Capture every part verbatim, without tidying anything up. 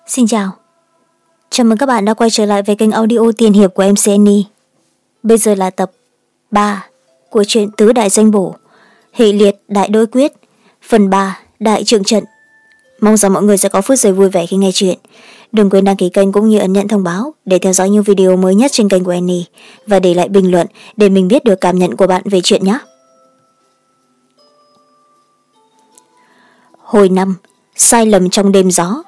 Xin chào. Chào mừng các bạn đã quay trở lại với kênh audio tiền hiệp của em xê en i. Bây giờ là tập ba của truyện Tứ Đại Danh Bổ, hệ liệt Đại Đối Quyết, phần ba Đại Trượng Trận. Mong rằng mọi người sẽ có phút giây vui vẻ khi nghe chuyện. Đừng quên đăng ký kênh cũng như ấn nhận thông báo để theo dõi những video mới nhất trên kênh của Annie và để lại bình luận để mình biết được cảm nhận của bạn về chuyện nhé. Hồi năm, sai lầm trong đêm gió.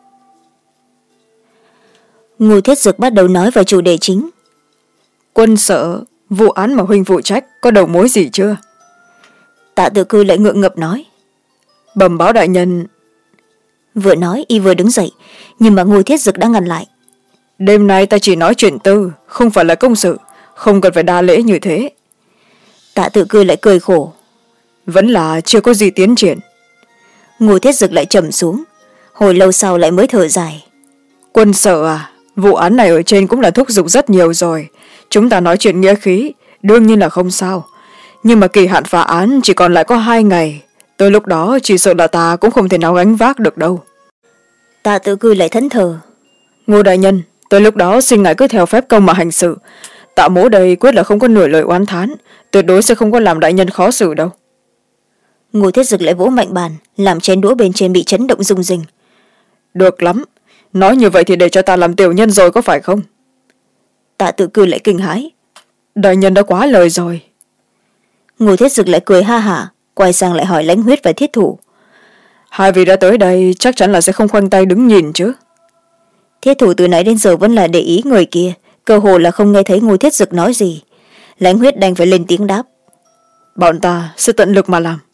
Ngô Thiết Dực bắt đầu nói vào chủ đề chính. Quân Sở, vụ án mà huynh phụ trách có đầu mối gì chưa? Tạ Tự Cư lại ngượng ngập nói. Bẩm báo đại nhân. Vừa nói y vừa đứng dậy, nhưng mà Ngô Thiết Dực đã ngăn lại. Đêm nay ta chỉ nói chuyện tư, không phải là công sự, không cần phải đa lễ như thế. Tạ Tự Cư lại cười khổ. Vẫn là chưa có gì tiến triển. Ngô Thiết Dực lại trầm xuống, hồi lâu sau lại mới thở dài. Quân Sở à, vụ án này ở trên cũng là thúc giục rất nhiều rồi, chúng ta nói chuyện nghĩa khí đương nhiên là không sao, nhưng mà kỳ hạn phá án chỉ còn lại có hai ngày, tới lúc đó chỉ sợ là ta cũng không thể nào gánh vác được đâu. Tạ Tự Cư lại thẫn thờ. Ngô đại nhân, tới lúc đó xin ngài cứ theo phép công mà hành sự, Tạ mỗ đây quyết là không có nửa lời oán thán, tuyệt đối sẽ không có làm đại nhân khó xử đâu. Ngô Thiết Dực lại vỗ mạnh bàn, làm chén đũa bên trên bị chấn động rung rinh. Được lắm, nói như vậy thì để cho ta làm tiểu nhân rồi có phải không? Tạ Tự Cư lại kinh hãi. Đại nhân đã quá lời rồi. Ngô Thiết Dực lại cười ha hả, quay sang lại hỏi Lãnh Huyết và Thiết Thủ. Hai vị đã tới đây chắc chắn là sẽ không khoanh tay đứng nhìn chứ? Thiết Thủ từ nãy đến giờ vẫn là để ý người kia, cơ hồ là không nghe thấy Ngô Thiết Dực nói gì. Lãnh Huyết đành phải lên tiếng đáp. Bọn ta sẽ tận lực mà làm.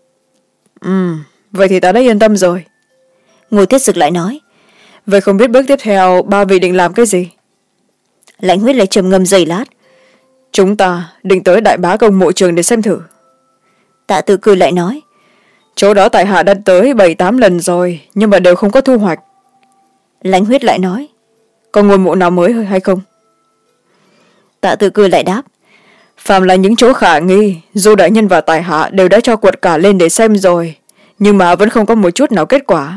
Ừ, vậy thì ta đã yên tâm rồi. Ngô Thiết Dực lại nói. Vậy không biết bước tiếp theo ba vị định làm cái gì? Lãnh Huyết lại trầm ngâm giây lát. Chúng ta định tới Đại Bá Công mộ trường để xem thử. Tạ Tự Cư lại nói. Chỗ đó tại hạ đã tới bảy tám lần rồi, nhưng mà đều không có thu hoạch. Lãnh Huyết lại nói. Có ngôi mộ nào mới hay không? Tạ Tự Cư lại đáp. Phàm là những chỗ khả nghi, dù đại nhân và tại hạ đều đã cho quật cả lên để xem rồi, nhưng mà vẫn không có một chút nào kết quả.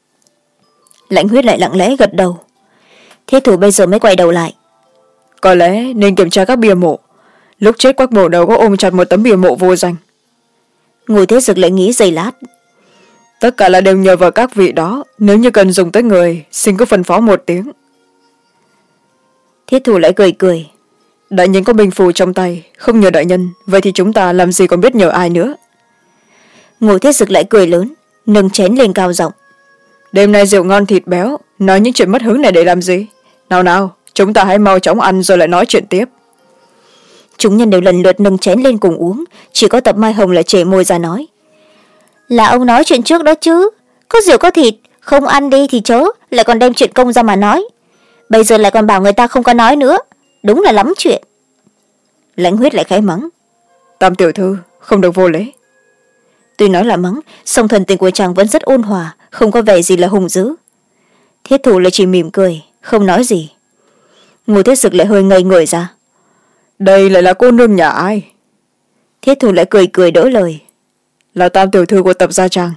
Lãnh Huyết lại lặng lẽ gật đầu. Thiết Thủ bây giờ mới quay đầu lại. Có lẽ nên kiểm tra các bia mộ, lúc chết Quách Mộ Đầu có ôm chặt một tấm bia mộ vô danh. Ngô Thiết Dực lại nghĩ giây lát. Tất cả là đều nhờ vào các vị đó, nếu như cần dùng tới người xin cứ phân phó một tiếng. Thiết Thủ lại cười cười. Đại nhân có binh phù trong tay, không nhờ đại nhân, vậy thì chúng ta làm gì còn biết nhờ ai nữa. Ngô Thiết Dực lại cười lớn, nâng chén lên cao giọng. Đêm nay rượu ngon thịt béo, nói những chuyện mất hứng này để làm gì? Nào nào, chúng ta hãy mau chóng ăn rồi lại nói chuyện tiếp. Chúng nhân đều lần lượt nâng chén lên cùng uống, chỉ có Tập Mai Hồng lại chề môi ra nói. Là ông nói chuyện trước đó chứ, có rượu có thịt, không ăn đi thì chớ, lại còn đem chuyện công ra mà nói. Bây giờ lại còn bảo người ta không có nói nữa, đúng là lắm chuyện. Lãnh Huyết lại khẽ mắng. Tam tiểu thư, không được vô lễ. Tuy nói là mắng, song thần tình của chàng vẫn rất ôn hòa, không có vẻ gì là hung dữ. Thiết Thủ lại chỉ mỉm cười, không nói gì. Ngô Thiết Dực lại hơi ngây người ra. Đây lại là cô nương nhà ai? Thiết Thủ lại cười cười đỡ lời. Là tam tiểu thư của Tập gia Trang.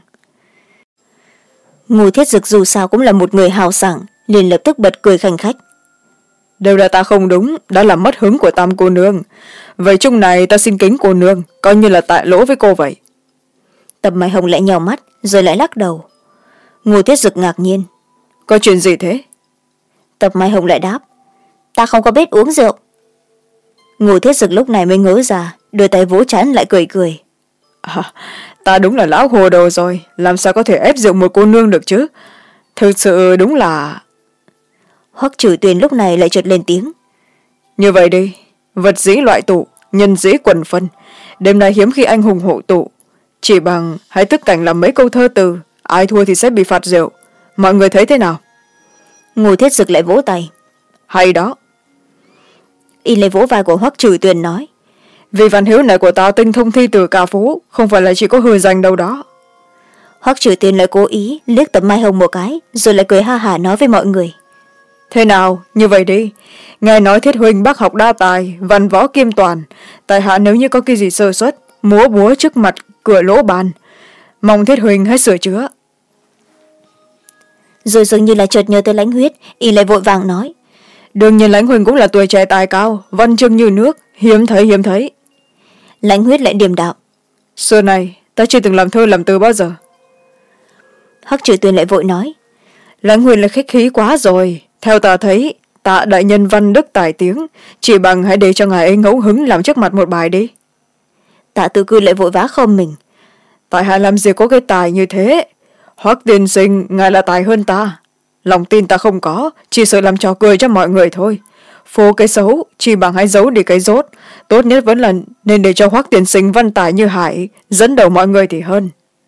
Ngô Thiết Dực dù sao cũng là một người hào sảng, liền lập tức bật cười khanh khách. Đều là ta không đúng, đã làm mất hứng của tam cô nương. Vậy chung này ta xin kính cô nương, coi như là tại lỗi với cô vậy. Tập Mai Hồng lại nhào mắt, rồi lại lắc đầu. Ngô Thiết Dực ngạc nhiên. Có chuyện gì thế? Tập Mai Hồng lại đáp. Ta không có biết uống rượu. Ngô Thiết Dực lúc này mới ngớ ra, đưa tay vỗ trán lại cười cười. À, ta đúng là lão hồ đồ rồi, làm sao có thể ép rượu một cô nương được chứ? Thực sự đúng là... Hoắc Trử Tuyền lúc này lại chợt lên tiếng. Như vậy đi, vật dĩ loại tụ, nhân dĩ quần phân. Đêm nay hiếm khi anh hùng hộ tụ, chỉ bằng hãy tức cảnh làm mấy câu thơ từ, ai thua thì sẽ bị phạt rượu. Mọi người thấy thế nào? Ngô Thiết Dực lại vỗ tay. Hay đó. Y lấy vỗ vai của Hoắc Trử Tuyền nói. Vì văn hiếu này của ta tinh thông thi từ ca phú, không phải là chỉ có hư danh đâu đó. Hoắc Trử Tuyền lại cố ý liếc Tập Mai Hồng một cái, rồi lại cười ha hả nói với mọi người. Thế nào, như vậy đi. Ngài nói Thiết huynh bác học đa tài, văn võ kiêm toàn. Tại hạ nếu như có cái gì sơ suất, múa búa trước mặt cửa lỗ bàn, mong Thiết huynh hãy sửa chữa. rồi dường như là chợt nhớ tới Lãnh Huyết, y lại vội vàng nói. Đương nhiên Lãnh huynh cũng là tuổi trẻ tài cao, văn chương như nước, hiếm thấy hiếm thấy. Lãnh Huyết lại điềm đạm. Xưa này ta chưa từng làm thơ làm từ bao giờ. Hoắc Trừ Tuyền lại vội nói. Lãnh huynh là khách khí quá rồi, theo ta thấy Tạ đại nhân văn đức tài tiếng, chỉ bằng hãy để cho ngài ấy ngẫu hứng làm trước mặt một bài đi. Tạ Tự Cư lại vội vã khom mình. Tại hạ làm gì có cái tài như thế. Hoắc tiên sinh, ngài là tài hơn ta. Lòng tin ta không có, chỉ sợ làm trò cười cho mọi người thôi. Phô cái xấu, chỉ bằng hãy giấu đi cái dốt. Tốt nhất vẫn là nên để cho Hoắc tiên sinh văn tài như hải dẫn đầu mọi người thì hơn.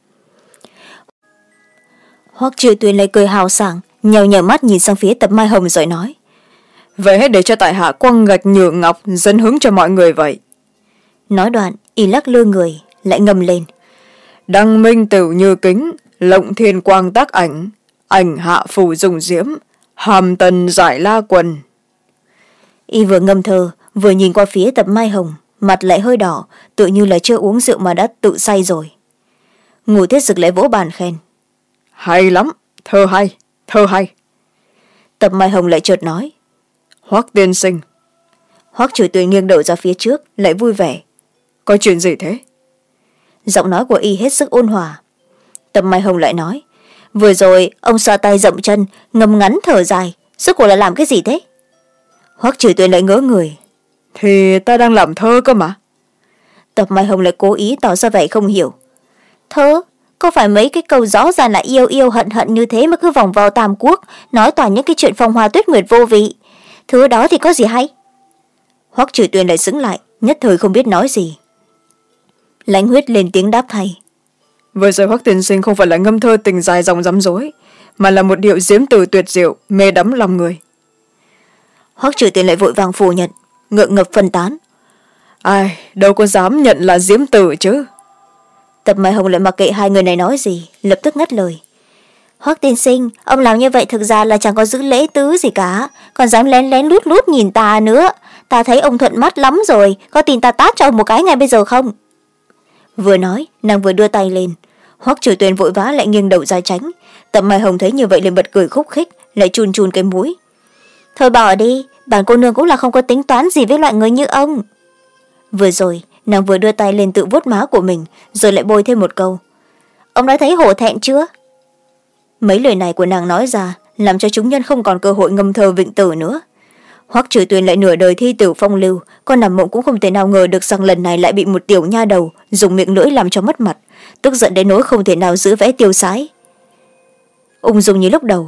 Hoắc Trừ Tuyền lại cười hào sảng, nhèo nhèo mắt nhìn sang phía Tập Mai Hồng rồi nói. Vậy hãy để cho tại hạ quăng gạch nhường ngọc dẫn hứng cho mọi người vậy. Nói đoạn y lắc lư người lại ngâm lên. Đăng minh tửu như kính, lộng thiên quang tác ảnh, ảnh hạ phủ dùng diễm, hàm tần giải la quần. Y vừa ngâm thơ vừa nhìn qua phía Tập Mai Hồng, mặt lại hơi đỏ, tự như là chưa uống rượu mà đã tự say rồi. Ngũ Thiết Dực lại vỗ bàn khen. Hay lắm, thơ hay, thơ hay. Tập Mai Hồng lại chợt nói. Hoắc tiên sinh. Hoắc Trừ Tuyền nghiêng đầu ra phía trước lại vui vẻ. Có chuyện gì thế? Giọng nói của y hết sức ôn hòa. Tập Mai Hồng lại nói. Vừa rồi ông xoa tay rộng chân, ngâm ngắn thở dài, rốt cuộc là làm cái gì thế? Hoắc Trừ Tuyền lại ngỡ người. Thì ta đang làm thơ cơ mà. Tập Mai Hồng lại cố ý tỏ ra vẻ không hiểu. Thơ? Có phải mấy cái câu rõ ràng là yêu yêu hận hận như thế mà cứ vòng vào Tam Quốc, nói toàn những cái chuyện phong hoa tuyết nguyệt vô vị. Thứ đó thì có gì hay? Hoắc Trừ Tuyền lại sững lại, nhất thời không biết nói gì. Lãnh Huyết lên tiếng đáp thay. Vừa rồi Hoắc tiên sinh không phải là ngâm thơ tình dài dòng rắm rối, mà là một điệu diễm từ tuyệt diệu, mê đắm lòng người. Hoắc Trừ Tuyền lại vội vàng phủ nhận, ngượng ngập phân tán. Ai, đâu có dám nhận là diễm từ chứ. Tập Mai Hồng lại mặc kệ hai người này nói gì, lập tức ngắt lời. Hoắc tiên sinh, ông làm như vậy thực ra là chẳng có giữ lễ tứ gì cả, còn dám lén lén lút lút nhìn ta nữa. Ta thấy ông thuận mắt lắm rồi, có tin ta tát cho ông một cái ngay bây giờ không? Vừa nói, nàng vừa đưa tay lên. Hoắc Trừ Tuyền vội vã lại nghiêng đầu ra tránh. Tập Mai Hồng thấy như vậy liền bật cười khúc khích, lại chun chun cái mũi. Thôi bỏ đi, bản cô nương cũng là không có tính toán gì với loại người như ông. Vừa rồi, nàng vừa đưa tay lên tự vuốt má của mình, rồi lại bôi thêm một câu. Ông đã thấy hổ thẹn chưa? Mấy lời này của nàng nói ra, làm cho chúng nhân không còn cơ hội ngâm thơ vịnh tử nữa. Hoắc Trừ Tuyền lại nửa đời thi tử phong lưu, con nằm mộng cũng không thể nào ngờ được rằng lần này lại bị một tiểu nha đầu dùng miệng lưỡi làm cho mất mặt, tức giận đến nỗi không thể nào giữ vẽ tiêu sái. Ung dung như lúc đầu.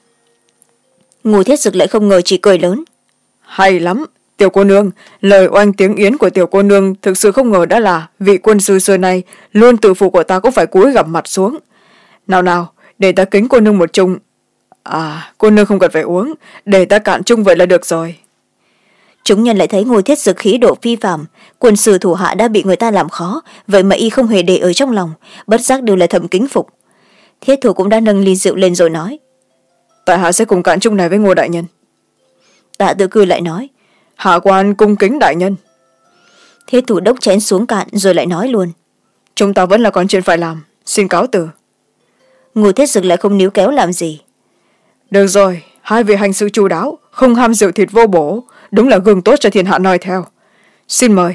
Ngũ Thiết Dực lại không ngờ chỉ cười lớn. Hay lắm, tiểu cô nương, lời oanh tiếng yến của tiểu cô nương thực sự không ngờ đã là vị quân sư xưa nay luôn tự phụ của ta cũng phải cúi gằm mặt xuống. Nào nào, để ta kính cô nương một chung. À, cô nương không cần phải uống, để ta cạn chung vậy là được rồi. Chúng nhân lại thấy Ngô Thiết Dực khí độ phi phàm, quân sư thủ hạ đã bị người ta làm khó, vậy mà y không hề để ở trong lòng, bất giác đều là thầm kính phục. Thiết Thủ cũng đã nâng ly rượu lên rồi nói. Tại hạ sẽ cùng cạn chung này với Ngô đại nhân. Tạ Tự Cư lại nói. Hạ quan cung kính đại nhân. Thiết Thủ đốc chén xuống cạn rồi lại nói luôn. Chúng ta vẫn là còn chuyện phải làm, xin cáo từ. Ngô Thiết Dực lại không níu kéo làm gì. Được rồi, hai vị hành sự chu đáo, không ham rượu thịt vô bổ, đúng là gương tốt cho thiên hạ noi theo. Xin mời.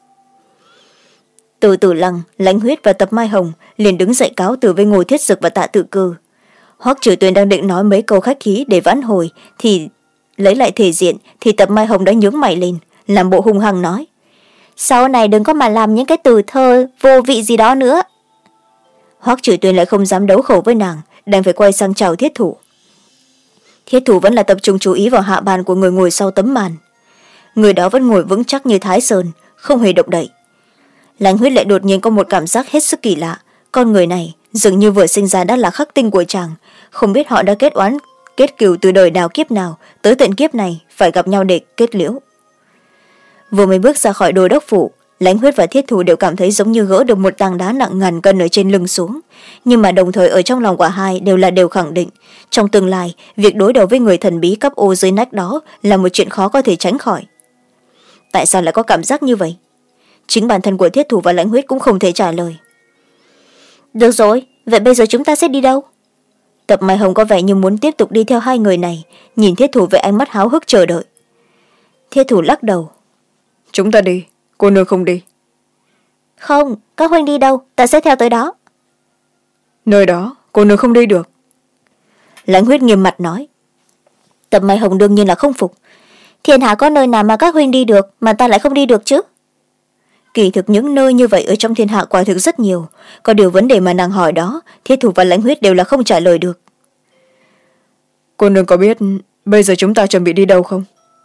Từ Tử Lăng, Lãnh Huyết và Tập Mai Hồng liền đứng dậy cáo từ với Ngô Thiết Dực và Tạ Tự Cư. Hoắc Trừ Tuyền đang định nói mấy câu khách khí để vãn hồi thì lấy lại thể diện, thì Tập Mai Hồng đã nhướng mày lên, làm bộ hung hăng nói. Sau này đừng có mà làm những cái từ thơ vô vị gì đó nữa. Hoắc Trừ Tuyền lại không dám đấu khẩu với nàng, đành phải quay sang chào Thiết Thủ. Thiết Thủ vẫn là tập trung chú ý vào hạ bàn của người ngồi sau tấm màn. Người đó vẫn ngồi vững chắc như Thái Sơn, không hề động đậy. Lãnh Huyết lại đột nhiên có một cảm giác hết sức kỳ lạ, con người này dường như vừa sinh ra đã là khắc tinh của chàng, không biết họ đã kết oán kết cừu từ đời nào kiếp nào, tới tận kiếp này phải gặp nhau để kết liễu. Vừa mới bước ra khỏi đô đốc phủ, Lãnh Huyết và Thiết Thủ đều cảm thấy giống như gỡ được một tảng đá nặng ngàn cân ở trên lưng xuống, nhưng mà đồng thời ở trong lòng của hai đều là đều khẳng định trong tương lai việc đối đầu với người thần bí cấp ô dưới nách đó là một chuyện khó có thể tránh khỏi. Tại sao lại có cảm giác như vậy? Chính bản thân của Thiết Thủ và Lãnh Huyết cũng không thể trả lời. Được rồi, vậy bây giờ chúng ta sẽ đi đâu? Tập Mai Hồng có vẻ như muốn tiếp tục đi theo hai người này, nhìn thiết thủ với ánh mắt háo hức chờ đợi. Thiết thủ lắc đầu. Chúng ta đi, cô nương không đi. Không, các huynh đi đâu ta sẽ theo tới đó. Nơi đó cô nương không đi được. Lãnh Huyết nghiêm mặt nói. Tập Mai Hồng đương nhiên là không phục. Thiên hạ có nơi nào mà các huynh đi được mà ta lại không đi được chứ? Kỳ thực những nơi như vậy ở trong thiên hạ quả thực rất nhiều, có điều vấn đề mà nàng hỏi đó thiết thủ và Lãnh Huyết đều là không trả lời được. Cô nương có biết bây giờ chúng ta chuẩn bị đi đâu không?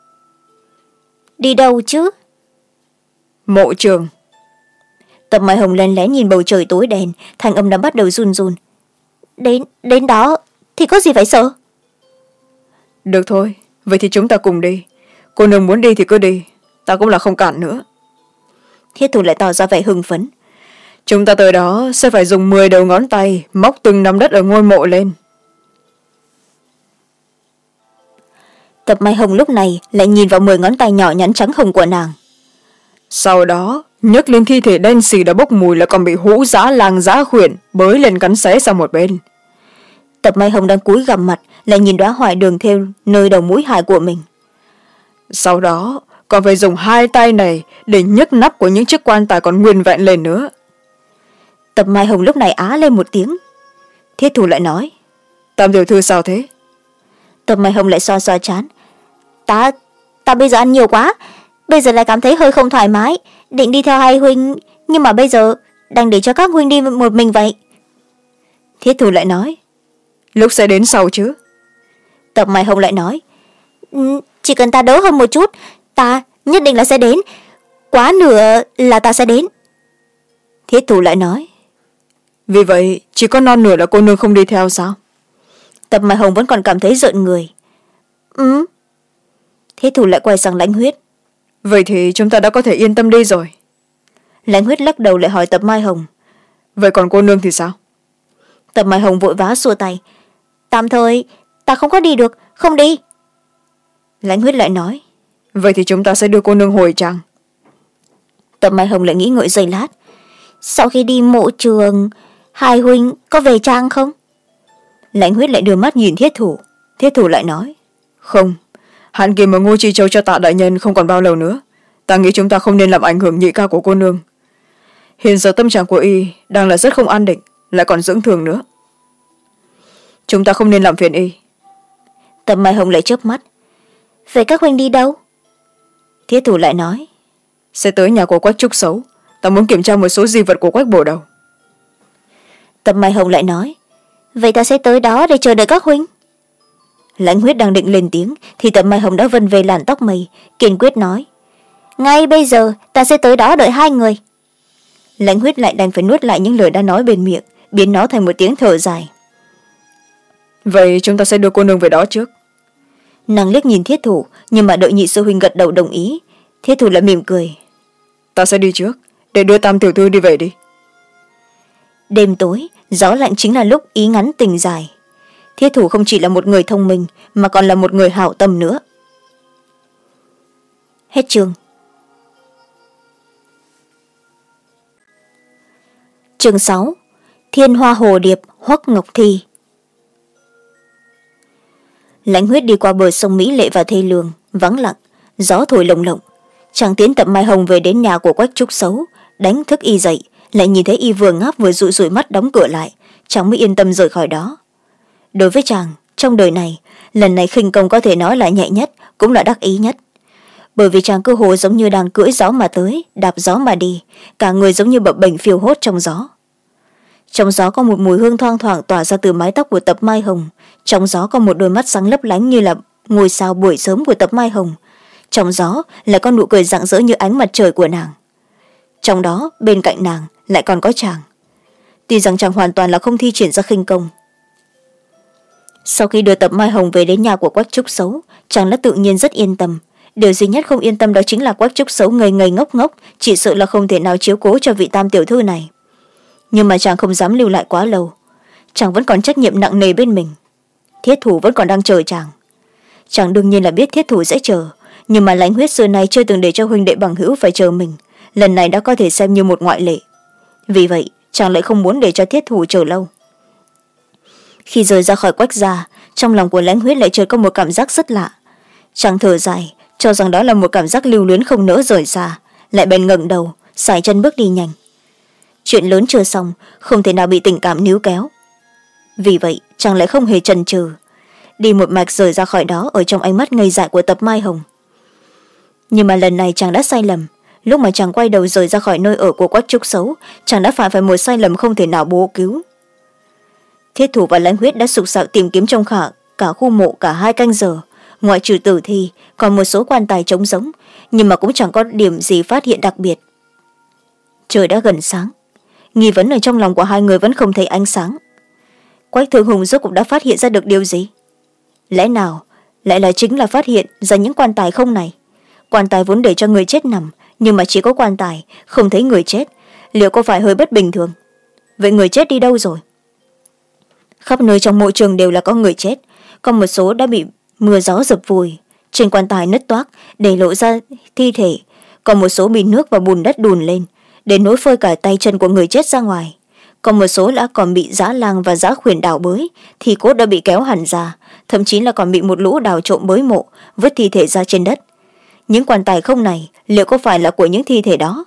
Đi đâu chứ? Mộ trường. Tập Mai Hồng lén lén nhìn bầu trời tối đen, thanh âm đã bắt đầu run run. Đến, đến đó thì có gì phải sợ? Được thôi, vậy thì chúng ta cùng đi. Cô nương muốn đi thì cứ đi, ta cũng là không cản nữa. Thiết thủ lại tỏ ra vẻ hưng phấn. Chúng ta tới đó sẽ phải dùng mười đầu ngón tay móc từng nắm đất ở ngôi mộ lên. Tập Mai Hồng lúc này lại nhìn vào mười ngón tay nhỏ nhắn trắng hồng của nàng. Sau đó nhấc lên thi thể đen xì đã bốc mùi, là còn bị hũ dã lang dã khuyển bới lên cắn xé sang một bên. Tập Mai Hồng đang cúi gằm mặt lại nhìn đóa hoài đường thêu nơi đầu mũi hài của mình. Sau đó còn phải dùng hai tay này để nhấc nắp của những chiếc quan tài còn nguyên vẹn lên nữa. Tập Mai Hồng lúc này á lên một tiếng. Thiết thủ lại nói. Tam tiểu thư sao thế? Tập Mai Hồng lại xoa xoa chán. Ta, ta bây giờ ăn nhiều quá, bây giờ lại cảm thấy hơi không thoải mái, định đi theo hai huynh, nhưng mà bây giờ đang để cho các huynh đi một mình vậy. Thiết thủ lại nói. Lúc sẽ đến sau chứ? Tập Mai Hồng lại nói. Chỉ cần ta đỡ hơn một chút, ta nhất định là sẽ đến, quá nửa là ta sẽ đến. Thiết thủ lại nói. Vì vậy chỉ có non nửa là cô nương không đi theo sao? Tập Mai Hồng vẫn còn cảm thấy rợn người. Ừ. Thiết thủ lại quay sang Lãnh Huyết. Vậy thì chúng ta đã có thể yên tâm đi rồi. Lãnh Huyết lắc đầu lại hỏi Tập Mai Hồng. Vậy còn cô nương thì sao? Tập Mai Hồng vội vã xua tay. Tạm thời ta không có đi được, không đi. Lãnh Huyết lại nói. Vậy thì chúng ta sẽ đưa cô nương hồi trang. Tập Mai Hồng lại nghĩ ngợi giây lát. Sau khi đi mộ trường, hai huynh có về trang không? Lãnh Huyết lại đưa mắt nhìn thiết thủ. Thiết thủ lại nói. Không, hạn kỳ mà Ngô Chi Châu cho Tạ đại nhân không còn bao lâu nữa. Ta nghĩ chúng ta không nên làm ảnh hưởng nhị ca của cô nương. Hiện giờ tâm trạng của y đang là rất không an định, lại còn dưỡng thương nữa. Chúng ta không nên làm phiền y. Tập Mai Hồng lại chớp mắt. Vậy các huynh đi đâu? Thiết thủ lại nói. Sẽ tới nhà của Quách Trúc Xấu, ta muốn kiểm tra một số di vật của Quách Bổ Đầu. Tập Mai Hồng lại nói. Vậy ta sẽ tới đó để chờ đợi các huynh. Lãnh Huyết đang định lên tiếng thì Tập Mai Hồng đã vân về làn tóc mây, kiên quyết nói. Ngay bây giờ ta sẽ tới đó đợi hai người. Lãnh Huyết lại đành phải nuốt lại những lời đã nói bên miệng, biến nó thành một tiếng thở dài. Vậy chúng ta sẽ đưa cô nương về đó trước. Nàng liếc nhìn thiết thủ, nhưng mà đợi nhị sư huynh gật đầu đồng ý. Thiết thủ lại mỉm cười. Ta sẽ đi trước, để đưa Tam tiểu thư đi về đi. Đêm tối, gió lạnh chính là lúc ý ngắn tình dài. Thiết thủ không chỉ là một người thông minh, mà còn là một người hảo tâm nữa. Hết chương. Chương sáu. Thiên hoa hồ điệp Hoắc Ngọc Thi. Lãnh Huyết đi qua bờ sông Mỹ Lệ và thê lương, vắng lặng, gió thổi lồng lộng. Chàng tiến Tập Mai Hồng về đến nhà của Quách Trúc Xấu, đánh thức y dậy, lại nhìn thấy y vừa ngáp vừa dụi dụi mắt đóng cửa lại, chàng mới yên tâm rời khỏi đó. Đối với chàng, trong đời này, lần này khinh công có thể nói là nhẹ nhất, cũng là đắc ý nhất. Bởi vì chàng cơ hồ giống như đang cưỡi gió mà tới, đạp gió mà đi, cả người giống như bập bềnh phiêu hốt trong gió. Trong gió có một mùi hương thoang thoảng tỏa ra từ mái tóc của Tập Mai Hồng, trong gió có một đôi mắt sáng lấp lánh như là ngôi sao buổi sớm của Tập Mai Hồng, trong gió lại có nụ cười rạng rỡ như ánh mặt trời của nàng. Trong đó bên cạnh nàng lại còn có chàng. Tuy rằng chàng hoàn toàn là không thi triển ra khinh công. Sau khi đưa Tập Mai Hồng về đến nhà của Quách Trúc Xấu, chàng đã tự nhiên rất yên tâm. Điều duy nhất không yên tâm đó chính là Quách Trúc Xấu ngây ngây ngốc ngốc, chỉ sợ là không thể nào chiếu cố cho vị Tam tiểu thư này. Nhưng mà chàng không dám lưu lại quá lâu, chàng vẫn còn trách nhiệm nặng nề bên mình. Thiết thủ vẫn còn đang chờ chàng. Chàng đương nhiên là biết thiết thủ sẽ chờ, nhưng mà Lãnh Huyết xưa nay chưa từng để cho huynh đệ bằng hữu phải chờ mình, lần này đã có thể xem như một ngoại lệ. Vì vậy chàng lại không muốn để cho thiết thủ chờ lâu. khi rời ra khỏi Quách gia, trong lòng của Lãnh Huyết lại chợt có một cảm giác rất lạ. Chàng thở dài, cho rằng đó là một cảm giác lưu luyến không nỡ rời xa, lại bèn ngẩng đầu sải chân bước đi nhanh. Chuyện lớn chưa xong, không thể nào bị tình cảm níu kéo. Vì vậy chàng lại không hề chần chừ, đi một mạch rời ra khỏi đó ở trong ánh mắt ngây dại của Tập Mai Hồng. Nhưng mà lần này chàng đã sai lầm. Lúc mà chàng quay đầu rời ra khỏi nơi ở của Quách Trúc Xấu, chàng đã phạm phải một sai lầm không thể nào bố cứu. Thiết Thủ và Lãnh Huyết đã sục sạo tìm kiếm trong khả cả khu mộ cả hai canh giờ, ngoại trừ tử thi còn một số quan tài trống rỗng, nhưng mà cũng chẳng có điểm gì phát hiện đặc biệt. Trời đã gần sáng, nghi vấn ở trong lòng của hai người vẫn không thấy ánh sáng. Quách Thương Hùng rốt cuộc đã phát hiện ra được điều gì? Lẽ nào lại là chính là phát hiện ra những quan tài không này? Quan tài vốn để cho người chết nằm, nhưng mà chỉ có quan tài không thấy người chết, liệu có phải hơi bất bình thường? Vậy người chết đi đâu rồi? Khắp nơi trong mộ trường đều là có người chết, còn một số đã bị mưa gió dập vùi, trên quan tài nứt toác để lộ ra thi thể, còn một số bị nước và bùn đất đùn lên đến nỗi phơi cả tay chân của người chết ra ngoài, còn một số đã còn bị dã lang và dã khuyển đào bới, thì cốt đã bị kéo hẳn ra, thậm chí là còn bị một lũ đào trộm bới mộ vứt thi thể ra trên đất. Những quan tài không này liệu có phải là của những thi thể đó?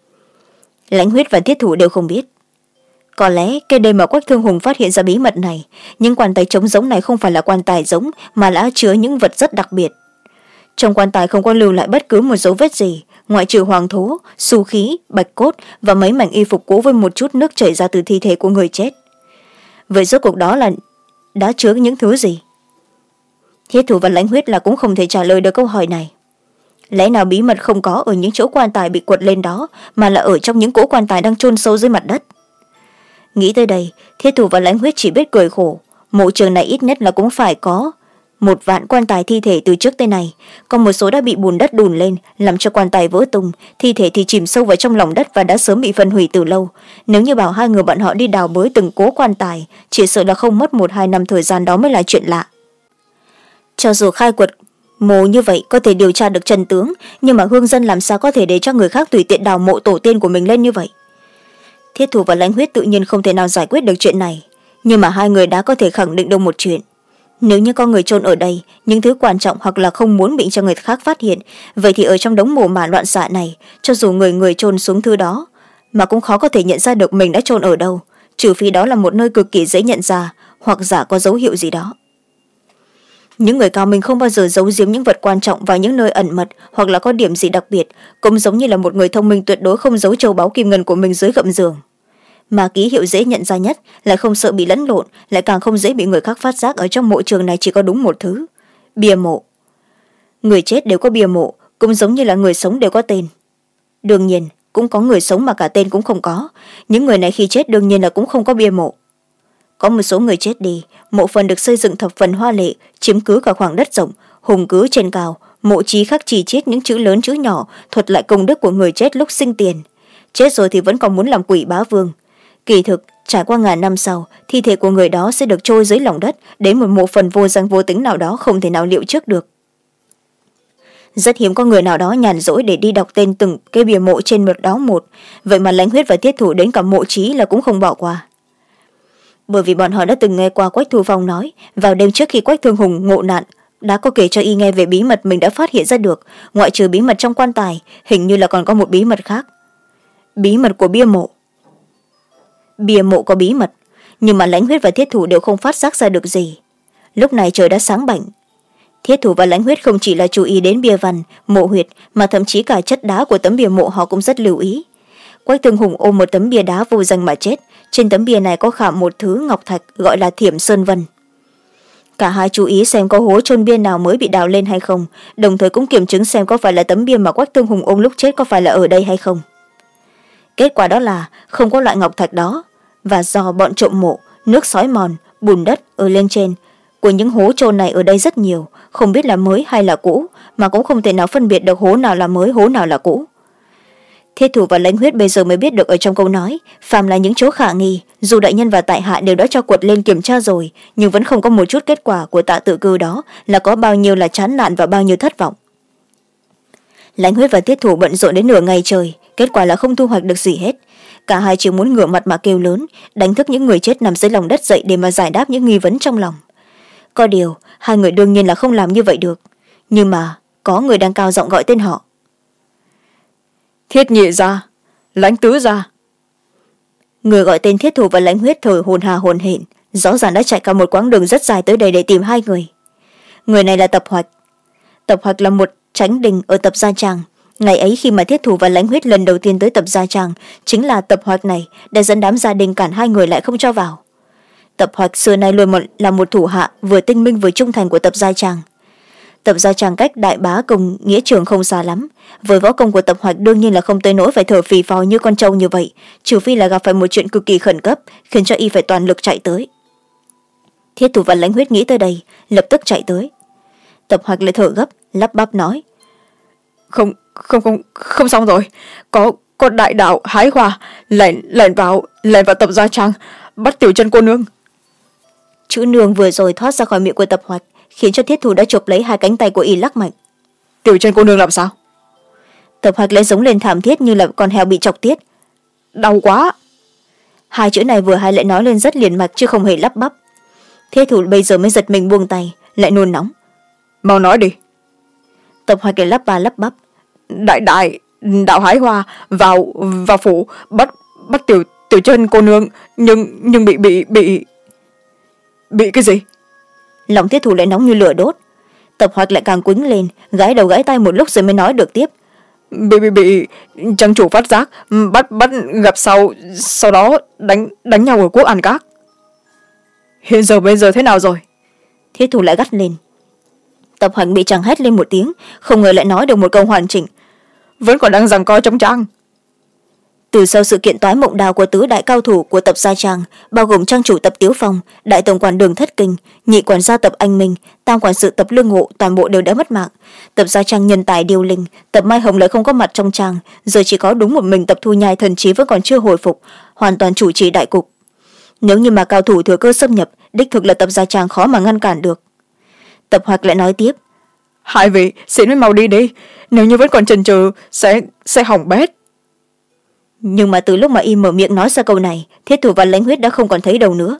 Lãnh Huyết và Thiết Thủ đều không biết. Có lẽ cái đêm mà Quách Thương Hùng phát hiện ra bí mật này, những quan tài trống giống này không phải là quan tài giống mà đã chứa những vật rất đặc biệt. Trong quan tài không có lưu lại bất cứ một dấu vết gì, ngoại trừ hoàng thố, xu khí, bạch cốt và mấy mảnh y phục cũ với một chút nước chảy ra từ thi thể của người chết. Vậy rốt cuộc đó là đã chứa những thứ gì? Thiết Thủ và Lãnh Huyết là cũng không thể trả lời được câu hỏi này. Lẽ nào bí mật không có ở những chỗ quan tài bị quật lên đó, mà là ở trong những cỗ quan tài đang chôn sâu dưới mặt đất? Nghĩ tới đây, Thiết Thủ và Lãnh Huyết chỉ biết cười khổ. Mộ trường này ít nhất là cũng phải có một vạn quan tài thi thể từ trước tới này, còn một số đã bị bùn đất đùn lên làm cho quan tài vỡ tung, thi thể thì chìm sâu vào trong lòng đất và đã sớm bị phân hủy từ lâu. Nếu như bảo hai người bọn họ đi đào bới từng cố quan tài, chỉ sợ là không mất một hai năm thời gian đó mới là chuyện lạ. Cho dù khai quật mộ như vậy có thể điều tra được chân tướng, nhưng mà hương dân làm sao có thể để cho người khác tùy tiện đào mộ tổ tiên của mình lên như vậy? Thiết Thủ và Lãnh Huyết tự nhiên không thể nào giải quyết được chuyện này, nhưng mà hai người đã có thể khẳng định được một chuyện. Nếu như có người chôn ở đây những thứ quan trọng hoặc là không muốn bị cho người khác phát hiện, vậy thì ở trong đống mồ mả loạn xạ này, cho dù người người chôn xuống thứ đó mà cũng khó có thể nhận ra được mình đã chôn ở đâu, trừ phi đó là một nơi cực kỳ dễ nhận ra hoặc giả có dấu hiệu gì đó. Những người cao minh không bao giờ giấu giếm những vật quan trọng vào những nơi ẩn mật hoặc là có điểm gì đặc biệt, cũng giống như là một người thông minh tuyệt đối không giấu châu báu kim ngân của mình dưới gầm giường. Mà ký hiệu dễ nhận ra nhất lại không sợ bị lẫn lộn, lại càng không dễ bị người khác phát giác ở trong mộ trường này chỉ có đúng một thứ: bia mộ. Người chết đều có bia mộ, cũng giống như là người sống đều có tên. Đương nhiên cũng có người sống mà cả tên cũng không có, những người này khi chết đương nhiên là cũng không có bia mộ. Có một số người chết đi, mộ phần được xây dựng thập phần hoa lệ, chiếm cứ cả khoảng đất rộng, hùng cứ trên cao, mộ chí khắc chỉ chết những chữ lớn chữ nhỏ, thuật lại công đức của người chết lúc sinh tiền. Chết rồi thì vẫn còn muốn làm quỷ bá vương. Kỳ thực trải qua ngàn năm sau, thi thể của người đó sẽ được trôi dưới lòng đất đến một mộ phần vô danh vô tính nào đó không thể nào liệu trước được. Rất hiếm có người nào đó nhàn rỗi để đi đọc tên từng cái bìa mộ trên một đó một, vậy mà Lãnh Huyết và Thiết Thủ đến cả mộ chí là cũng không bỏ qua. Bởi vì bọn họ đã từng nghe qua Quách Thu Phong nói, vào đêm trước khi Quách Thương Hùng ngộ nạn đã có kể cho y nghe về bí mật mình đã phát hiện ra được, ngoại trừ bí mật trong quan tài, hình như là còn có một bí mật khác. Bí mật của bia mộ. Bia mộ có bí mật, nhưng mà Lãnh Huyết và Thiết Thủ đều không phát giác ra được gì. Lúc này trời đã sáng bảnh. Thiết Thủ và Lãnh Huyết không chỉ là chú ý đến bia văn, mộ huyệt, mà thậm chí cả chất đá của tấm bia mộ họ cũng rất lưu ý. Quách Thương Hùng ôm một tấm bia đá vô danh mà chết, trên tấm bia này có khảm một thứ ngọc thạch gọi là Thiểm Sơn Vân. Cả hai chú ý xem có hố chôn bia nào mới bị đào lên hay không, đồng thời cũng kiểm chứng xem có phải là tấm bia mà Quách Thương Hùng ôm lúc chết có phải là ở đây hay không. Kết quả đó là không có loại ngọc thạch đó, và do bọn trộm mộ, nước xói mòn, bùn đất ở lên trên của những hố chôn này ở đây rất nhiều, không biết là mới hay là cũ, mà cũng không thể nào phân biệt được hố nào là mới, hố nào là cũ. Thiết Thủ và Lãnh Huyết bây giờ mới biết được ở trong câu nói, phàm là những chỗ khả nghi, dù đại nhân và tại hạ đều đã cho quật lên kiểm tra rồi, nhưng vẫn không có một chút kết quả của Tạ Tự Cư đó là có bao nhiêu là chán nản và bao nhiêu thất vọng. Lãnh Huyết và Thiết Thủ bận rộn đến nửa ngày trời, kết quả là không thu hoạch được gì hết. cả hai chỉ muốn ngửa mặt mà kêu lớn, đánh thức những người chết nằm dưới lòng đất dậy để mà giải đáp những nghi vấn trong lòng. Có điều hai người đương nhiên là không làm như vậy được, nhưng mà có người đang cao giọng gọi tên họ. Thiết nhị gia, Lãnh tứ gia. Người gọi tên Thiết Thủ và Lãnh Huyết thở hồn hà hồn hển, rõ ràng đã chạy cả một quãng đường rất dài tới đây để tìm hai người. Người này là Tập Hoạch. Tập Hoạch là một tránh đình ở Tập Gia Tràng. Ngày ấy khi mà Thiết Thủ và Lãnh Huyết lần đầu tiên tới Tập Gia Tràng, chính là Tập Hoạch này đã dẫn đám gia đình cản hai người lại không cho vào. Tập Hoạch xưa nay luôn một, là một thủ hạ vừa tinh minh vừa trung thành của Tập Gia Tràng. Tập Gia Tràng cách Đại Bá cùng nghĩa trường không xa lắm, với võ công của Tập Hoạch đương nhiên là không tới nỗi phải thở phì phò như con trâu như vậy, trừ phi là gặp phải một chuyện cực kỳ khẩn cấp khiến cho y phải toàn lực chạy tới. Thiết Thủ và Lãnh Huyết nghĩ tới đây lập tức chạy tới. Tập Hoạch lại thở gấp lắp bắp nói: không không không không xong rồi, có có đại đạo hái hoa lẻn lẻn vào lẻn vào Tập Gia Tràng bắt Tiểu Chân cô nương. Chữ nương vừa rồi thoát ra khỏi miệng của Tập Hoạch khiến cho Thiết Thủ đã chộp lấy hai cánh tay của y lắc mạnh. Tiểu Chân cô nương làm sao? Tập Hoạch lại giống lên thảm thiết như là con heo bị chọc tiết. Đau quá. Hai chữ này vừa hay lại nói lên rất liền mạch chứ không hề lắp bắp. Thiết Thủ bây giờ mới giật mình buông tay, lại nôn nóng. Mau nói đi. Tập Hoạch lại lắp ba lắp bắp. Đại đại đạo hái hoa vào vào phủ bắt bắt tiểu tiểu Chân cô nương, nhưng nhưng bị bị bị bị cái gì? Lòng Thiết Thủ lại nóng như lửa đốt. Tập Hoạch lại càng quýnh lên, gãi đầu gãi tay một lúc rồi mới nói được tiếp. bị bị bị trang chủ phát giác bắt bắt gặp sau sau đó đánh đánh nhau ở Quốc An Các. Hiện giờ bây giờ thế nào rồi? Thiết Thủ lại gắt lên. Tập Hoạch bị chàng hét lên một tiếng, không ngờ lại nói được một câu hoàn chỉnh. Vẫn còn đang giằng co trong trang. Từ sau sự kiện toái mộng đào của tứ đại cao thủ của Tập Gia Tràng, bao gồm trang chủ Tập Tiếu Phong, đại tổng quản Đường Thất Kinh, nhị quản gia Tập Anh Minh, tam quản sự Tập Lương Ngộ, toàn bộ đều đã mất mạng. Tập Gia Tràng nhân tài điều linh, Tập Mai Hồng lại không có mặt trong tràng, giờ chỉ có đúng một mình Tập Thu Nhai thần trí vẫn còn chưa hồi phục, hoàn toàn chủ trì đại cục. Nếu như mà cao thủ thừa cơ xâm nhập, đích thực là Tập Gia Tràng khó mà ngăn cản được. Tập Hoạch lại nói tiếp. Hai vị xin mới mau đi đi, nếu như vẫn còn chần chừ sẽ sẽ hỏng bét. Nhưng mà từ lúc mà y mở miệng nói ra câu này, Thiết Thủ và Lãnh Huyết đã không còn thấy đâu nữa.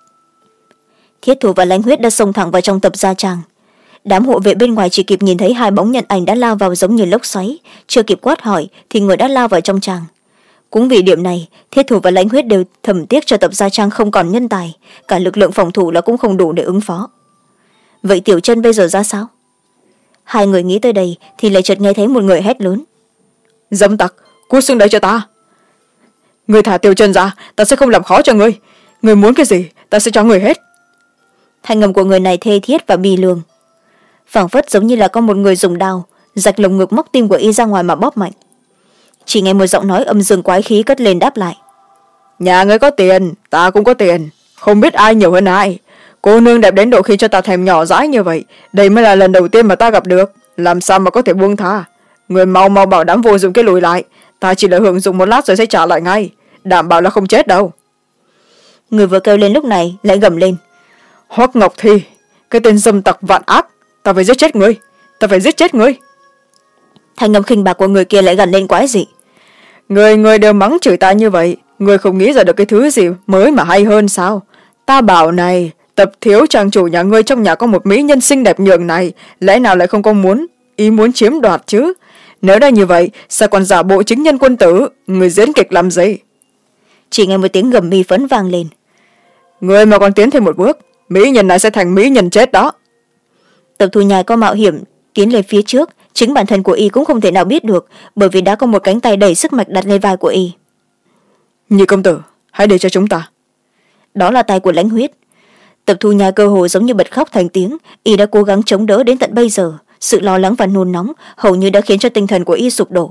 Thiết Thủ và Lãnh Huyết đã xông thẳng vào trong Tập Gia Tràng. Đám hộ vệ bên ngoài chỉ kịp nhìn thấy hai bóng nhân ảnh đã lao vào giống như lốc xoáy, chưa kịp quát hỏi thì người đã lao vào trong tràng. Cũng vì điểm này, Thiết Thủ và Lãnh Huyết đều thầm tiếc cho Tập Gia Tràng không còn nhân tài, cả lực lượng phòng thủ là cũng không đủ để ứng phó. Vậy Tiểu Chân bây giờ ra sao? Hai người nghĩ tới đây thì lại chợt nghe thấy một người hét lớn. Dâm tặc, cút xuống đây cho ta. Người thả Tiểu Chân ra, ta sẽ không làm khó cho ngươi. Ngươi muốn cái gì ta sẽ cho ngươi hết. Thanh âm của người này thê thiết và bi lường, phảng phất giống như là có một người dùng đao rạch lồng ngực móc tim của y ra ngoài mà bóp mạnh. Chỉ nghe một giọng nói âm dương quái khí cất lên đáp lại. Nhà ngươi có tiền, ta cũng có tiền, không biết ai nhiều hơn ai. Cô nương đẹp đến độ khi cho ta thèm nhỏ dãi như vậy, đây mới là lần đầu tiên mà ta gặp được, làm sao mà có thể buông tha. Người mau mau bảo đám vô dụng cái lùi lại, ta chỉ là hưởng dụng một lát rồi sẽ trả lại ngay, đảm bảo là không chết đâu. Người vừa kêu lên lúc này lại gầm lên. Hoắc Ngọc Thi, cái tên dâm tặc vạn ác, ta phải giết chết ngươi, ta phải giết chết ngươi. Thanh âm khinh bạc của người kia lại gần lên quái dị. Người người đều mắng chửi ta như vậy, người không nghĩ ra được cái thứ gì mới mà hay hơn sao? Ta bảo này, Tập Thiếu trang chủ nhà ngươi trong nhà có một mỹ nhân xinh đẹp nhường này, lẽ nào lại không có muốn ý muốn chiếm đoạt chứ? Nếu đã như vậy sao còn giả bộ chính nhân quân tử, người diễn kịch làm gì? Chỉ nghe một tiếng gầm mi phấn vang lên. Người mà còn tiến thêm một bước, mỹ nhân này sẽ thành mỹ nhân chết đó. Tập Thu Nhai có mạo hiểm tiến lên phía trước, chính bản thân của y cũng không thể nào biết được, bởi vì đã có một cánh tay đầy sức mạch đặt lên vai của y. Nhị công tử, hãy để cho chúng ta. Đó là tay của Lãnh Huyết. Tập Thu Nhai cơ hồ giống như bật khóc thành tiếng, y đã cố gắng chống đỡ đến tận bây giờ, sự lo lắng và nôn nóng hầu như đã khiến cho tinh thần của y sụp đổ.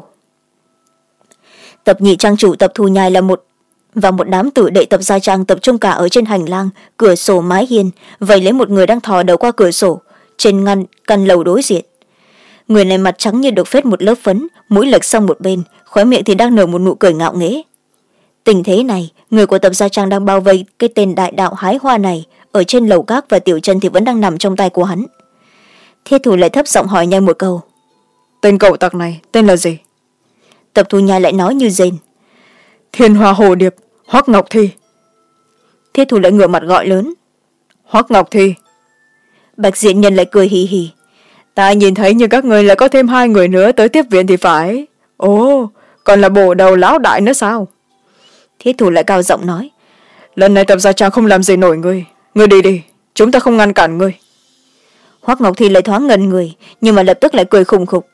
Tập nhị trang chủ Tập Thu Nhai là một và một đám tử đệ Tập Gia Trang tập trung cả ở trên hành lang, cửa sổ mái hiên, vây lấy một người đang thò đầu qua cửa sổ trên ngăn căn lầu đối diện. Người này mặt trắng như được phết một lớp phấn, mũi lệch sang một bên, khóe miệng thì đang nở một nụ cười ngạo nghễ. Tình thế này, người của Tập Gia Trang đang bao vây cái tên đại đạo hái hoa này ở trên lầu các, và Tiểu Chân thì vẫn đang nằm trong tay của hắn. Thiết Thủ lại thấp giọng hỏi nhanh một câu. Tên cậu tặc này tên là gì? Tập Thu Nhai lại nói như rên. Thiên Hoa Hồ Điệp, Hoắc Ngọc Thi. Thiết thủ lại ngửa mặt gọi lớn. Hoắc Ngọc Thi. Bạch Diện Nhân lại cười hì hì. Ta nhìn thấy như các người lại có thêm hai người nữa tới tiếp viện thì phải. Ồ, còn là bổ đầu lão đại nữa sao? Thiết thủ lại cao giọng nói. Lần này Tập Gia Trang không làm gì nổi ngươi. Ngươi đi đi, chúng ta không ngăn cản ngươi. Hoắc Ngọc Thi lại thoáng ngần người, nhưng mà lập tức lại cười khùng khục.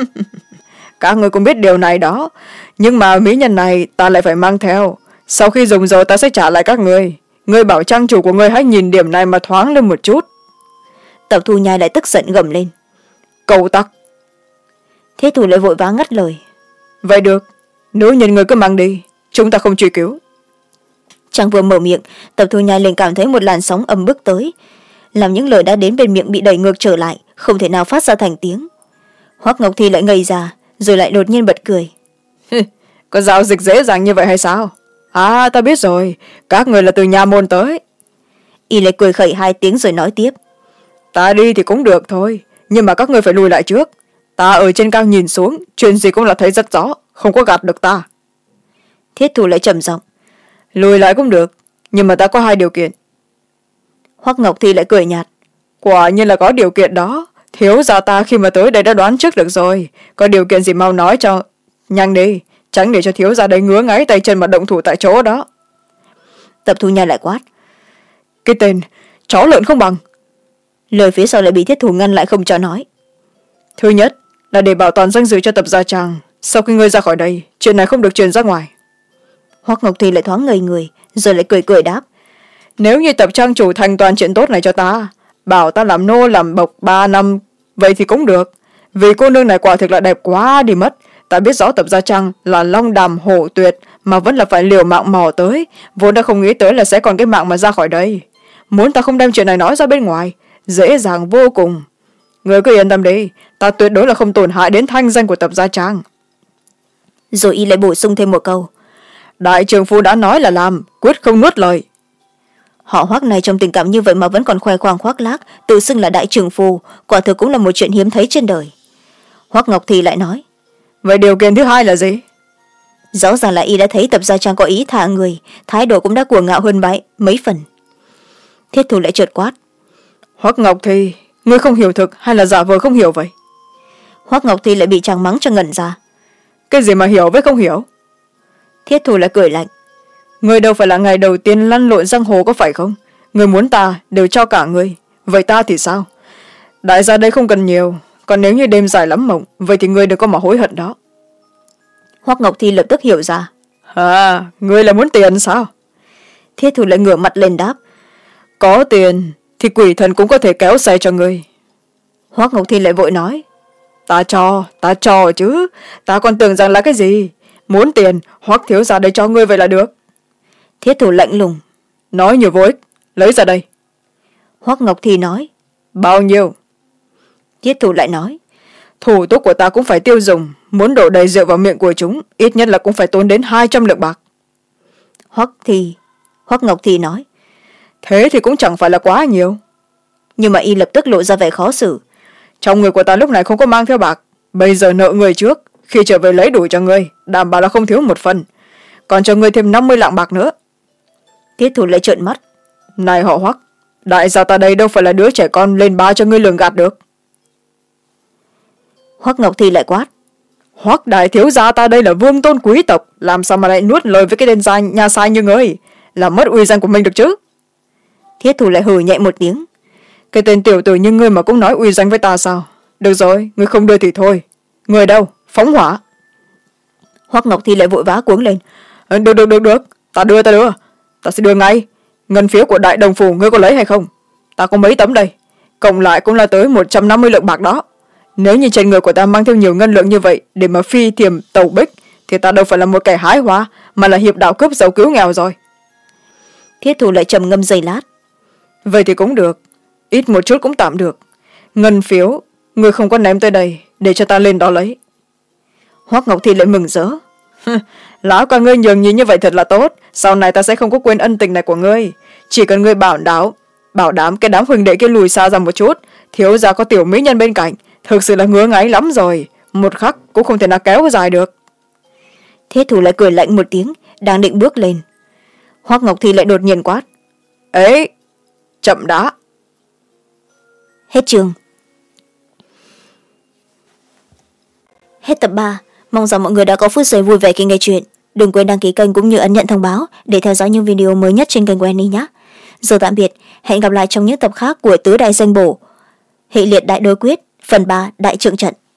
Các ngươi cũng biết điều này đó, nhưng mà mỹ nhân này ta lại phải mang theo. Sau khi dùng rồi ta sẽ trả lại các ngươi. Ngươi bảo trang chủ của ngươi hãy nhìn điểm này mà thoáng lên một chút. Tập Thu Nhai lại tức giận gầm lên. Cầu tặc. Thiết thủ lại vội vã ngắt lời. Vậy được, nữ nhân ngươi cứ mang đi, chúng ta không truy cứu. Chàng vừa mở miệng, Tập Thu Nhai liền cảm thấy một làn sóng ầm bước tới, làm những lời đã đến bên miệng bị đẩy ngược trở lại, không thể nào phát ra thành tiếng. Hoắc Ngọc Thi lại ngây ra, rồi lại đột nhiên bật cười. Có giao dịch dễ dàng như vậy hay sao? À, ta biết rồi, các người là từ nhà môn tới. Y lại cười khẩy hai tiếng rồi nói tiếp. Ta đi thì cũng được thôi, nhưng mà các người phải lùi lại trước. Ta ở trên cao nhìn xuống, chuyện gì cũng là thấy rất rõ, không có gạt được ta. Thiết thủ lại trầm giọng. Lùi lại cũng được, nhưng mà ta có hai điều kiện. Hoắc Ngọc Thi lại cười nhạt. Quả nhiên là có điều kiện đó. Thiếu gia ta khi mà tới đây đã đoán trước được rồi. Có điều kiện gì mau nói cho nhanh đi, tránh để cho thiếu gia đây ngứa ngáy tay chân mà động thủ tại chỗ đó. Tập Thu Nhai lại quát. Cái tên chó lợn không bằng. Lời phía sau lại bị Thiết thủ ngăn lại không cho nói. Thứ nhất là để bảo toàn danh dự cho Tập Gia Trang. Sau khi ngươi ra khỏi đây, chuyện này không được truyền ra ngoài. Hoắc Ngọc Thi lại thoáng ngây người, rồi lại cười cười đáp. Nếu như Tập Trang chủ thành toàn chuyện tốt này cho ta, bảo ta làm nô làm bộc ba năm, vậy thì cũng được. Vì cô nương này quả thực là đẹp quá đi mất. Ta biết rõ Tập Gia Trang là long đàm hổ tuyệt, mà vẫn là phải liều mạng mò tới, vốn đã không nghĩ tới là sẽ còn cái mạng mà ra khỏi đây. Muốn ta không đem chuyện này nói ra bên ngoài, dễ dàng vô cùng. Người cứ yên tâm đi, ta tuyệt đối là không tổn hại đến thanh danh của Tập Gia Trang. Rồi y lại bổ sung thêm một câu. Đại trưởng phu đã nói là làm, quyết không nuốt lời. Họ Hoắc này trong tình cảm như vậy mà vẫn còn khoe khoang khoác lác, tự xưng là đại trưởng phu, quả thực cũng là một chuyện hiếm thấy trên đời. Hoắc Ngọc Thi lại nói. Vậy điều kiện thứ hai là gì? Rõ ràng là y đã thấy Tập Gia Trang có ý thả người, thái độ cũng đã cuồng ngạo hơn bãi mấy phần. Thiết thủ lại chợt quát. Hoắc Ngọc Thi, ngươi không hiểu thực hay là giả vờ không hiểu vậy? Hoắc Ngọc Thi lại bị chàng mắng cho ngẩn ra. Cái gì mà hiểu với không hiểu? Thiết thủ lại cười lạnh. Ngươi đâu phải là ngày đầu tiên lăn lộn giang hồ có phải không? Ngươi muốn ta đều cho cả ngươi, vậy ta thì sao? Đại gia đây không cần nhiều, còn nếu như đêm dài lắm mộng, vậy thì ngươi đừng có mà hối hận đó. Hoắc Ngọc Thi lập tức hiểu ra. À, ngươi là muốn tiền sao? Thiết thủ lại ngửa mặt lên đáp. Có tiền thì quỷ thần cũng có thể kéo xe cho ngươi. Hoắc Ngọc Thi lại vội nói. Ta cho, ta cho chứ, ta còn tưởng rằng là cái gì. Muốn tiền, Hoắc thiếu gia đây cho ngươi vậy là được. Thiết thủ lạnh lùng. Nói nhiều vô ích, lấy ra đây. Hoắc Ngọc Thi nói. Bao nhiêu? Thiết thủ lại nói. Thủ tục của ta cũng phải tiêu dùng, muốn đổ đầy rượu vào miệng của chúng, ít nhất là cũng phải tốn đến hai trăm lượng bạc. Hoắc Thi, Hoắc Ngọc Thi nói. Thế thì cũng chẳng phải là quá nhiều. Nhưng mà y lập tức lộ ra vẻ khó xử. Trong người của ta lúc này không có mang theo bạc, bây giờ nợ người trước, khi trở về lấy đủ cho ngươi, đảm bảo là không thiếu một phần, còn cho ngươi thêm năm mươi lạng bạc nữa. Thiết thủ lại trợn mắt. Này họ Hoắc, đại gia ta đây đâu phải là đứa trẻ con lên ba cho ngươi lường gạt được. Hoắc Ngọc Thi lại quát. Hoắc đại thiếu gia ta đây là vương tôn quý tộc, làm sao mà lại nuốt lời với cái tên gia nhà sai như ngươi, làm mất uy danh của mình được chứ? Thiết thủ lại hừ nhẹ một tiếng. Cái tên tiểu tử như ngươi mà cũng nói uy danh với ta sao? Được rồi, ngươi không đưa thì thôi. Người đâu? Phóng hỏa. Hoắc Ngọc Thi lại vội vã cuống lên. Được được được được, ta đưa ta đưa, ta sẽ đưa ngay. Ngân phiếu của đại đồng phủ ngươi có lấy hay không? Ta có mấy tấm đây, cộng lại cũng là tới một trăm năm mươi lượng bạc đó. Nếu như trên người của ta mang theo nhiều ngân lượng như vậy để mà phi thiềm tàu bích, thì ta đâu phải là một kẻ hái hóa, mà là hiệp đạo cướp giàu cứu nghèo rồi. Thiết thủ lại trầm ngâm giây lát. Vậy thì cũng được, ít một chút cũng tạm được. Ngân phiếu ngươi không có ném tới đây, để cho ta lên đó lấy. Hoắc Ngọc Thi lại mừng rỡ. Lão ca ngươi nhường nhịn như vậy thật là tốt, sau này ta sẽ không có quên ân tình này của ngươi. Chỉ cần ngươi bảo đáo bảo đảm cái đám huynh đệ kia lùi xa ra một chút, thiếu gia có tiểu mỹ nhân bên cạnh, thực sự là ngứa ngáy lắm rồi, một khắc cũng không thể nào kéo dài được. Thiết thủ lại cười lạnh một tiếng, đang định bước lên. Hoắc Ngọc Thi lại đột nhiên quát: ấy, chậm đã. Hết chương. Hết tập ba. Mong rằng mọi người đã có phút giây vui vẻ khi nghe chuyện. Đừng quên đăng ký kênh cũng như ấn nhận thông báo để theo dõi những video mới nhất trên kênh của Annie nhé. Giờ tạm biệt, hẹn gặp lại trong những tập khác của Tứ Đại Danh Bổ, Hệ liệt đại đối quyết, phần ba Đại trượng trận.